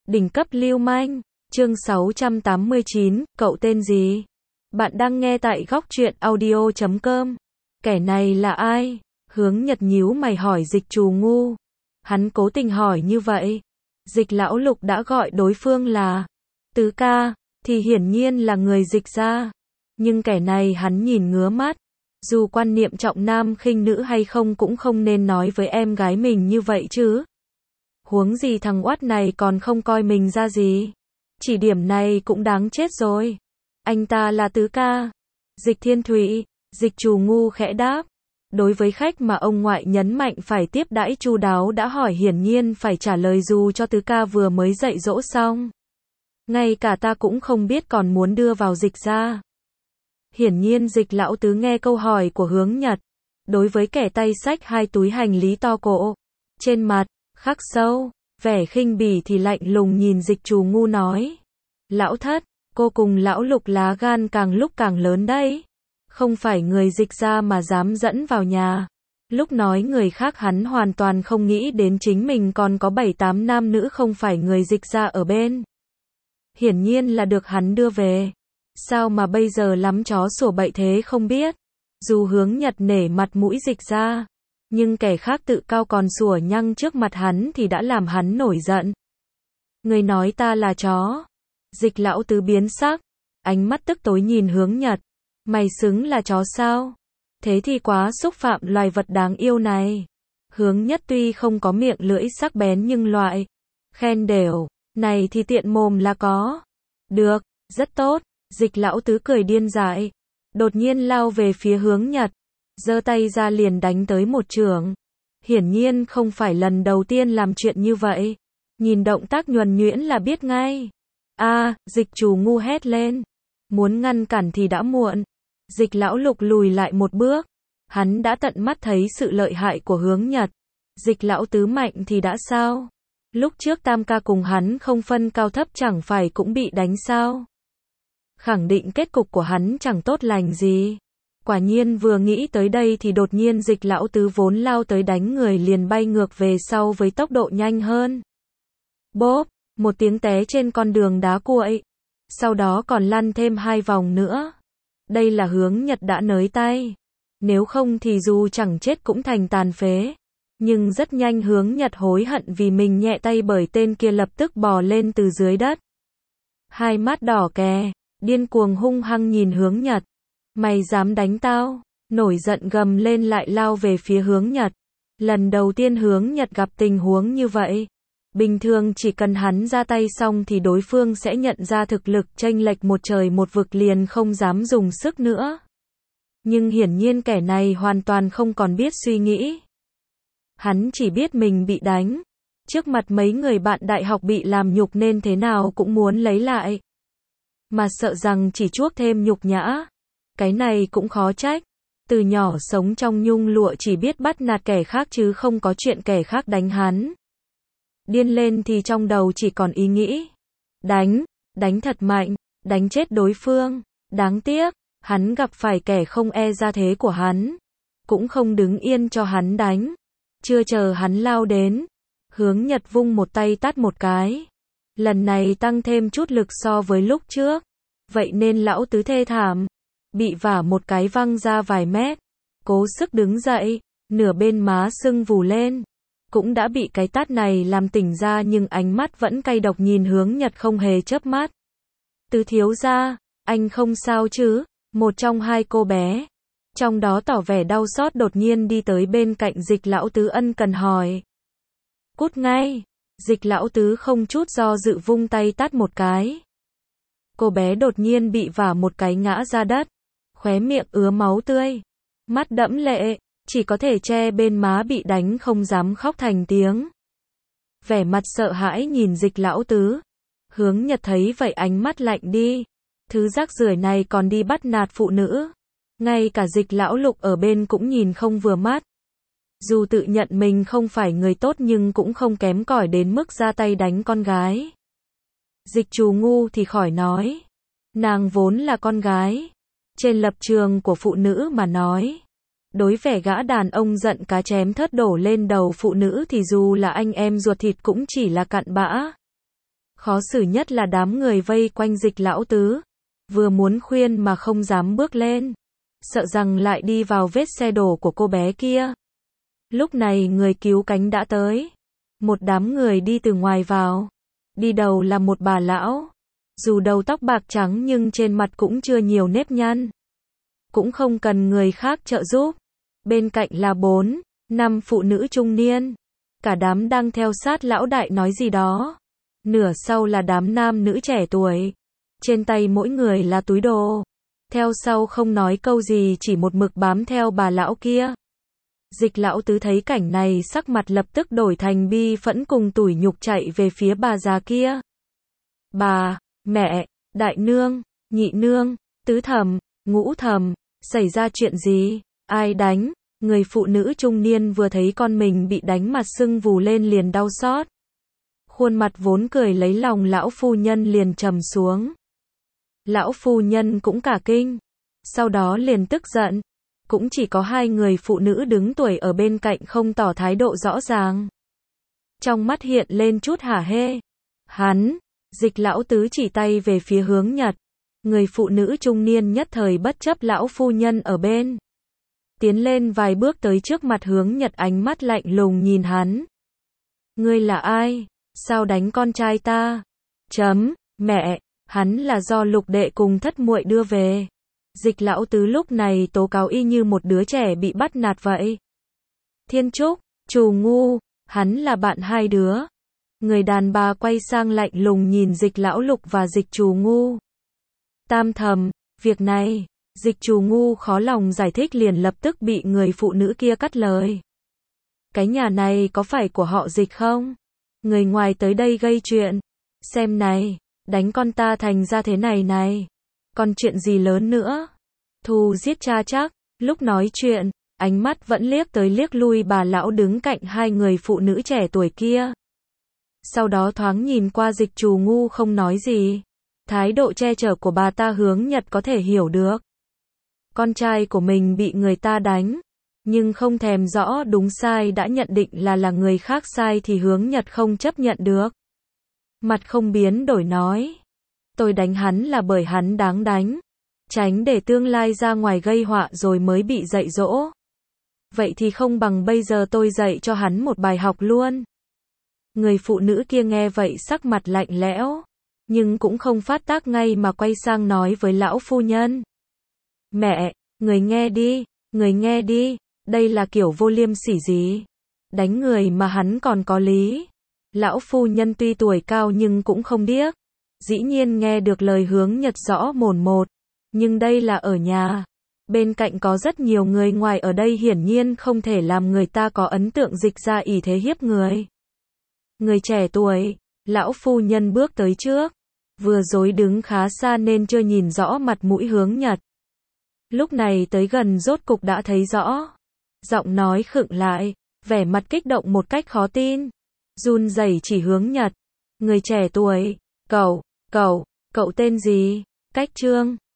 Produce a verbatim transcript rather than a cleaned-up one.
Đỉnh cấp lưu manh, chương sáu trăm tám mươi chín, cậu tên gì? Bạn đang nghe tại góc truyện audio chấm com. Kẻ này là ai? Hướng Nhật nhíu mày hỏi Dịch Trù Ngu. Hắn cố tình hỏi như vậy. Dịch lão lục đã gọi đối phương là tứ ca, thì hiển nhiên là người Dịch gia. Nhưng kẻ này hắn nhìn ngứa mắt. Dù quan niệm trọng nam khinh nữ hay không cũng không nên nói với em gái mình như vậy chứ. Huống gì thằng oát này còn không coi mình ra gì. Chỉ điểm này cũng đáng chết rồi. Anh ta là tứ ca. Dịch Thiên Thụy, Dịch Trù Ngu khẽ đáp. Đối với khách mà ông ngoại nhấn mạnh phải tiếp đãi chu đáo đã hỏi hiển nhiên phải trả lời dù cho tứ ca vừa mới dạy dỗ xong. Ngay cả ta cũng không biết còn muốn đưa vào Dịch ra. Hiển nhiên Dịch lão tứ nghe câu hỏi của Hướng Nhật. Đối với kẻ tay xách hai túi hành lý to cổ. Trên mặt, khắc sâu, vẻ khinh bỉ thì lạnh lùng nhìn Dịch Trù Ngu nói. Lão thất, cô cùng lão lục lá gan càng lúc càng lớn đấy. Không phải người Dịch ra mà dám dẫn vào nhà. Lúc nói người khác hắn hoàn toàn không nghĩ đến chính mình còn có bảy tám nam nữ không phải người Dịch ra ở bên. Hiển nhiên là được hắn đưa về. Sao mà bây giờ lắm chó sủa bậy thế không biết. Dù Hướng Nhật nể mặt mũi Dịch ra. Nhưng kẻ khác tự cao còn sủa nhăng trước mặt hắn thì đã làm hắn nổi giận. Người nói ta là chó. Dịch lão tứ biến sắc. Ánh mắt tức tối nhìn Hướng Nhật. Mày xứng là chó sao? Thế thì quá xúc phạm loài vật đáng yêu này. Hướng Nhất tuy không có miệng lưỡi sắc bén nhưng loại khen đều này thì tiện mồm là có. Được, rất tốt. Dịch lão tứ cười điên dại. Đột nhiên lao về phía Hướng Nhật. Giơ tay ra liền đánh tới một chưởng. Hiển nhiên không phải lần đầu tiên làm chuyện như vậy. Nhìn động tác nhuần nhuyễn là biết ngay. A, à, Dịch Trù Ngu hét lên. Muốn ngăn cản thì đã muộn. Dịch lão lục lùi lại một bước. Hắn đã tận mắt thấy sự lợi hại của Hướng Nhật. Dịch lão tứ mạnh thì đã sao? Lúc trước tam ca cùng hắn không phân cao thấp chẳng phải cũng bị đánh sao? Khẳng định kết cục của hắn chẳng tốt lành gì. Quả nhiên vừa nghĩ tới đây thì đột nhiên Dịch lão tứ vốn lao tới đánh người liền bay ngược về sau với tốc độ nhanh hơn. Bốp, một tiếng té trên con đường đá cuội. Sau đó còn lăn thêm hai vòng nữa. Đây là Hướng Nhật đã nới tay. Nếu không thì dù chẳng chết cũng thành tàn phế. Nhưng rất nhanh Hướng Nhật hối hận vì mình nhẹ tay bởi tên kia lập tức bò lên từ dưới đất. Hai mắt đỏ kè, điên cuồng hung hăng nhìn Hướng Nhật. Mày dám đánh tao? Nổi giận gầm lên lại lao về phía Hướng Nhật. Lần đầu tiên Hướng Nhật gặp tình huống như vậy. Bình thường chỉ cần hắn ra tay xong thì đối phương sẽ nhận ra thực lực chênh lệch một trời một vực liền không dám dùng sức nữa. Nhưng hiển nhiên kẻ này hoàn toàn không còn biết suy nghĩ. Hắn chỉ biết mình bị đánh. Trước mặt mấy người bạn đại học bị làm nhục nên thế nào cũng muốn lấy lại. Mà sợ rằng chỉ chuốc thêm nhục nhã. Cái này cũng khó trách. Từ nhỏ sống trong nhung lụa chỉ biết bắt nạt kẻ khác chứ không có chuyện kẻ khác đánh hắn. Điên lên thì trong đầu chỉ còn ý nghĩ. Đánh, đánh thật mạnh, đánh chết đối phương. Đáng tiếc, hắn gặp phải kẻ không e ra thế của hắn. Cũng không đứng yên cho hắn đánh. Chưa chờ hắn lao đến. Hướng Nhật vung một tay tát một cái. Lần này tăng thêm chút lực so với lúc trước. Vậy nên lão tứ thê thảm. Bị vả một cái văng ra vài mét. Cố sức đứng dậy. Nửa bên má sưng vù lên. Cũng đã bị cái tát này làm tỉnh ra nhưng ánh mắt vẫn cay độc nhìn Hướng Nhật không hề chớp mắt. Tứ thiếu gia, anh không sao chứ? Một trong hai cô bé. Trong đó tỏ vẻ đau xót đột nhiên đi tới bên cạnh Dịch lão tứ ân cần hỏi. Cút ngay. Dịch lão tứ không chút do dự vung tay tát một cái. Cô bé đột nhiên bị vả một cái ngã ra đất. Khóe miệng ứa máu tươi. Mắt đẫm lệ. Chỉ có thể che bên má bị đánh không dám khóc thành tiếng. Vẻ mặt sợ hãi nhìn Dịch lão tứ. Hướng Nhật thấy vậy ánh mắt lạnh đi. Thứ rác rưởi này còn đi bắt nạt phụ nữ. Ngay cả Dịch lão lục ở bên cũng nhìn không vừa mắt. Dù tự nhận mình không phải người tốt nhưng cũng không kém cỏi đến mức ra tay đánh con gái. Dịch Trù Ngu thì khỏi nói. Nàng vốn là con gái. Trên lập trường của phụ nữ mà nói. Đối vẻ gã đàn ông giận cá chém thớt đổ lên đầu phụ nữ thì dù là anh em ruột thịt cũng chỉ là cặn bã. Khó xử nhất là đám người vây quanh Dịch lão tứ, vừa muốn khuyên mà không dám bước lên, sợ rằng lại đi vào vết xe đổ của cô bé kia. Lúc này người cứu cánh đã tới, một đám người đi từ ngoài vào, đi đầu là một bà lão, dù đầu tóc bạc trắng nhưng trên mặt cũng chưa nhiều nếp nhăn, cũng không cần người khác trợ giúp. Bên cạnh là bốn, năm phụ nữ trung niên, cả đám đang theo sát lão đại nói gì đó. Nửa sau là đám nam nữ trẻ tuổi, trên tay mỗi người là túi đồ, theo sau không nói câu gì chỉ một mực bám theo bà lão kia. Dịch lão tứ thấy cảnh này sắc mặt lập tức đổi thành bi phẫn cùng tủi nhục chạy về phía bà già kia. Bà, mẹ, đại nương, nhị nương, tứ thẩm, ngũ thẩm, xảy ra chuyện gì, ai đánh? Người phụ nữ trung niên vừa thấy con mình bị đánh mặt sưng vù lên liền đau xót. Khuôn mặt vốn cười lấy lòng lão phu nhân liền trầm xuống. Lão phu nhân cũng cả kinh, sau đó liền tức giận. Cũng chỉ có hai người phụ nữ đứng tuổi ở bên cạnh không tỏ thái độ rõ ràng. Trong mắt hiện lên chút hả hê. Hắn, Dịch lão tứ chỉ tay về phía hướng Nhật. Người phụ nữ trung niên nhất thời bất chấp lão phu nhân ở bên, tiến lên vài bước tới trước mặt hướng Nhật, ánh mắt lạnh lùng nhìn hắn. Ngươi là ai? Sao đánh con trai ta? Chấm, mẹ, hắn là do lục đệ cùng thất muội đưa về. Dịch lão tứ lúc này tố cáo y như một đứa trẻ bị bắt nạt vậy. Thiên Trúc, Trù Ngu, hắn là bạn hai đứa. Người đàn bà quay sang lạnh lùng nhìn Dịch lão lục và Dịch Trù Ngu. Tam thầm, việc này, Dịch Trù Ngu khó lòng giải thích liền lập tức bị người phụ nữ kia cắt lời. Cái nhà này có phải của họ Dịch không? Người ngoài tới đây gây chuyện. Xem này, đánh con ta thành ra thế này này. Còn chuyện gì lớn nữa? Thù giết cha chắc. Lúc nói chuyện, ánh mắt vẫn liếc tới liếc lui bà lão đứng cạnh hai người phụ nữ trẻ tuổi kia. Sau đó thoáng nhìn qua Dịch Trù Ngu không nói gì. Thái độ che chở của bà ta hướng Nhật có thể hiểu được. Con trai của mình bị người ta đánh, nhưng không thèm rõ đúng sai đã nhận định là là người khác sai thì hướng Nhật không chấp nhận được. Mặt không biến đổi nói. Tôi đánh hắn là bởi hắn đáng đánh. Tránh để tương lai ra ngoài gây họa rồi mới bị dạy dỗ. Vậy thì không bằng bây giờ tôi dạy cho hắn một bài học luôn. Người phụ nữ kia nghe vậy sắc mặt lạnh lẽo, nhưng cũng không phát tác ngay mà quay sang nói với lão phu nhân. Mẹ, người nghe đi, người nghe đi, đây là kiểu vô liêm sỉ gì? Đánh người mà hắn còn có lý. Lão phu nhân tuy tuổi cao nhưng cũng không điếc. Dĩ nhiên nghe được lời hướng Nhật rõ mồn một. Nhưng đây là ở nhà. Bên cạnh có rất nhiều người ngoài ở đây hiển nhiên không thể làm người ta có ấn tượng Dịch ra ỷ thế hiếp người. Người trẻ tuổi, lão phu nhân bước tới trước. Vừa rồi đứng khá xa nên chưa nhìn rõ mặt mũi hướng Nhật. Lúc này tới gần rốt cục đã thấy rõ. Giọng nói khựng lại, vẻ mặt kích động một cách khó tin. Run rẩy chỉ hướng Nhật. Người trẻ tuổi, cậu, cậu, cậu tên gì? Cách Trương.